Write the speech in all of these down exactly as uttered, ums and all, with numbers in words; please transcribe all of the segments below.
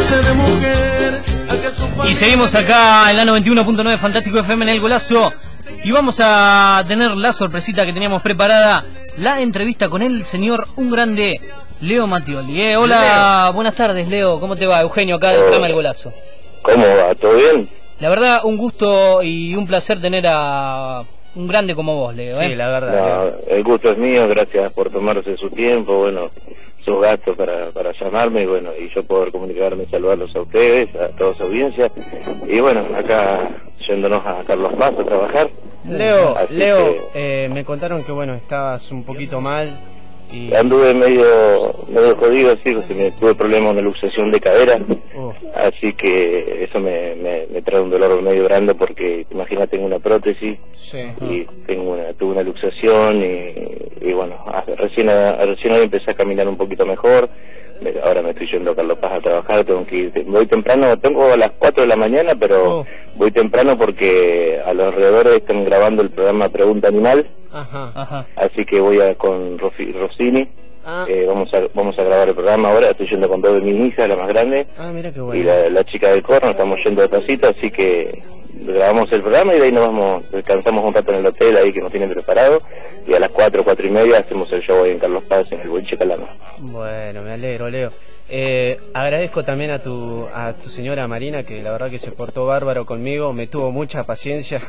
Y seguimos acá en la noventa y uno punto nueve Fantástico F M en El Golazo. Y vamos a tener la sorpresita que teníamos preparada, la entrevista con el señor, un grande, Leo Mattioli. Eh, hola, Leo. Buenas tardes, Leo. ¿Cómo te va? Eugenio, acá del programa El Golazo. ¿Cómo va? ¿Todo bien? La verdad, un gusto y un placer tener a un grande como vos, Leo. ¿eh? Sí, la verdad. No, el gusto es mío, gracias por tomarse su tiempo, bueno, sus gastos para, para llamarme, y bueno, y yo poder comunicarme, saludarlos a ustedes, a toda su audiencia, y bueno, acá yéndonos a Carlos Paz a trabajar. Leo, Así Leo, que, eh, me contaron que bueno, estabas un poquito mal y... anduve medio medio jodido, sí, porque me tuve problemas con una luxación de cadera, Uh. así que eso me, me, me trae un dolor medio grande porque, imagina, tengo una prótesis, Sí. y tengo una, tuve una luxación y, y bueno, recién, recién hoy empecé a caminar un poquito mejor. Ahora me estoy yendo a Carlos Paz a trabajar, tengo que ir, voy temprano, tengo a las cuatro de la mañana, pero Oh. voy temprano porque a los alrededores están grabando el programa Pregunta Animal. Ajá, ajá. Así que voy a con Rofi, Rossini, Ah. eh, vamos a vamos a grabar el programa ahora, estoy yendo con dos de mi hija, la más grande, Ah, mira qué bueno. y la, la chica del corno, estamos yendo de pasito, así que grabamos el programa y de ahí nos vamos, descansamos un rato en el hotel ahí que nos tienen preparado, y a las cuatro, cuatro y media hacemos el show ahí en Carlos Paz, en el Boliche Calama. Bueno, me alegro, Leo. Eh, agradezco también a tu a tu señora Marina, que la verdad que se portó bárbaro conmigo, me tuvo mucha paciencia.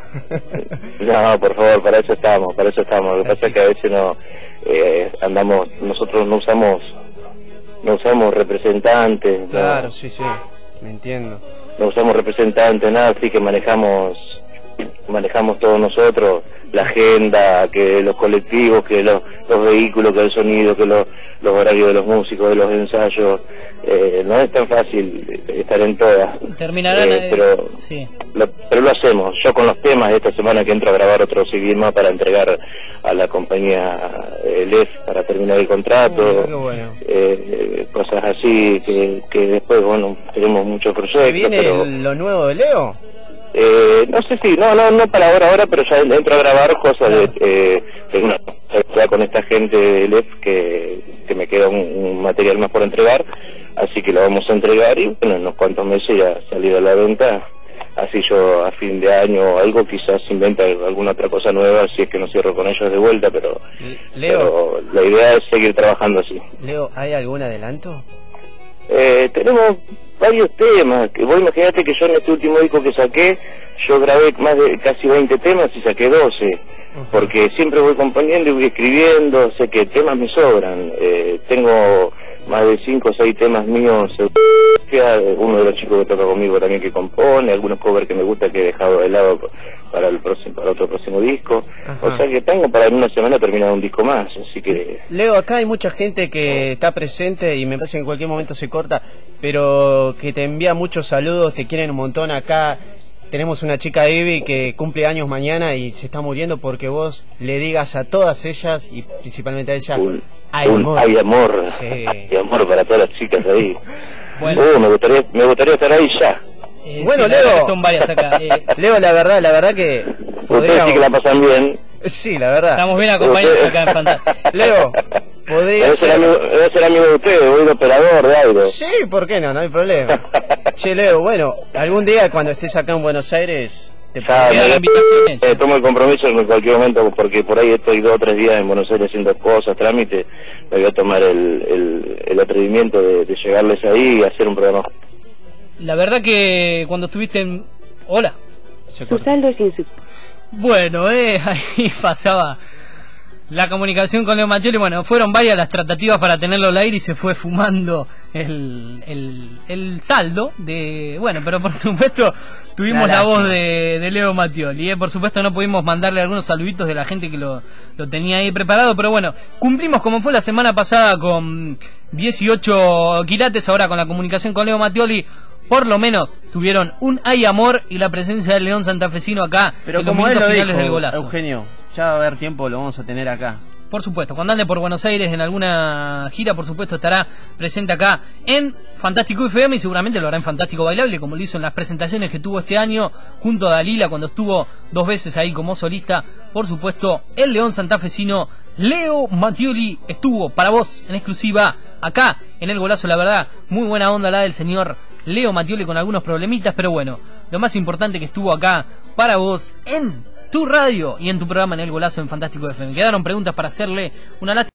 No, por favor, para eso estamos, para eso estamos. Lo que pasa es que a veces no eh, andamos, nosotros no usamos, no usamos representantes. Claro, no, sí, sí, me entiendo. No usamos representantes, nada, así que manejamos, manejamos todos nosotros, la agenda, que los colectivos, que los, los vehículos, que el sonido, que los, los horarios de los músicos, de los ensayos. Eh, no es tan fácil estar en todas. Terminarán, eh, pero, sí. lo, pero lo hacemos. Yo con los temas, esta semana que entro a grabar otro C D más para entregar a la compañía eh, L E F para terminar el contrato. Uh, qué bueno. eh, cosas así que, que después, bueno, tenemos muchos proyectos. ¿Se viene pero el, lo nuevo de Leo? Eh, no sé si, no, no, no para ahora, ahora, pero ya entro a grabar cosas de, eh, tengo una ya con esta gente de L E F que, que me queda un, un material más por entregar, así que lo vamos a entregar y bueno, en unos cuantos meses ya ha salido a la venta, así yo a fin de año o algo quizás inventa alguna otra cosa nueva si es que no cierro con ellos de vuelta, pero, Leo, pero la idea es seguir trabajando así. Leo, ¿hay algún adelanto? Eh, tenemos varios temas, que vos imaginate que yo en este último disco que saqué, yo grabé más de casi veinte temas y saqué doce, uh-huh. Porque siempre voy componiendo y voy escribiendo, sé que temas me sobran, eh, tengo más de cinco o seis temas míos, uno de los chicos que toca conmigo también que compone, algunos covers que me gusta que he dejado de lado para el próximo, para otro próximo disco. Ajá. O sea que tengo para en una semana terminar un disco más, así que... Leo, acá hay mucha gente que está presente y me parece que en cualquier momento se corta, pero que te envía muchos saludos, te quieren un montón acá. Tenemos una chica, Ivy, que cumple años mañana y se está muriendo porque vos le digas a todas ellas, y principalmente a ella, un, hay un, amor. Hay amor, sí. Hay amor para todas las chicas ahí. Bueno. Uh, me gustaría, me gustaría estar ahí ya. Eh, bueno, sí, Leo, son varias acá. Eh. Leo, la verdad, la verdad que... Podríamos... Ustedes sí que la pasan bien. Sí, la verdad. Estamos bien acompañados acá en Fantástico. Leo, podría debe ser... ser amigo, debe ser amigo de ustedes, voy de operador de algo. Sí, ¿por qué no? No hay problema. Che, Leo, bueno, algún día cuando estés acá en Buenos Aires, te ya, podría me, la invitación eh, tomo el compromiso en cualquier momento, porque por ahí estoy dos o tres días en Buenos Aires haciendo cosas, trámites, me voy a tomar el, el, el atrevimiento de, de llegarles ahí y hacer un programa. La verdad que cuando estuviste en... Hola. Su saldo es insuficiente. Bueno, eh, ahí pasaba la comunicación con Leo Mattioli. Bueno, fueron varias las tratativas para tenerlo al aire y se fue fumando el, el, el saldo de... Bueno, pero por supuesto tuvimos la, la voz de, de Leo Mattioli, eh. Por supuesto no pudimos mandarle algunos saluditos de la gente que lo, lo tenía ahí preparado, pero bueno, cumplimos como fue la semana pasada con dieciocho quilates, ahora con la comunicación con Leo Mattioli. Por lo menos tuvieron un hay amor y la presencia del León santafesino acá. Pero en como los él lo finales dijo, del Golazo. Eugenio, ya va a haber tiempo, lo vamos a tener acá. Por supuesto, cuando ande por Buenos Aires en alguna gira, por supuesto estará presente acá en Fantástico F M y seguramente lo hará en Fantástico Bailable, como lo hizo en las presentaciones que tuvo este año junto a Dalila cuando estuvo dos veces ahí como solista. Por supuesto, el león santafesino Leo Mattioli estuvo para vos en exclusiva acá en El Golazo. La verdad, muy buena onda la del señor Leo Mattioli con algunos problemitas, pero bueno, lo más importante que estuvo acá para vos en tu radio y en tu programa en El Golazo en Fantástico F M. Quedaron preguntas para hacerle una lástima.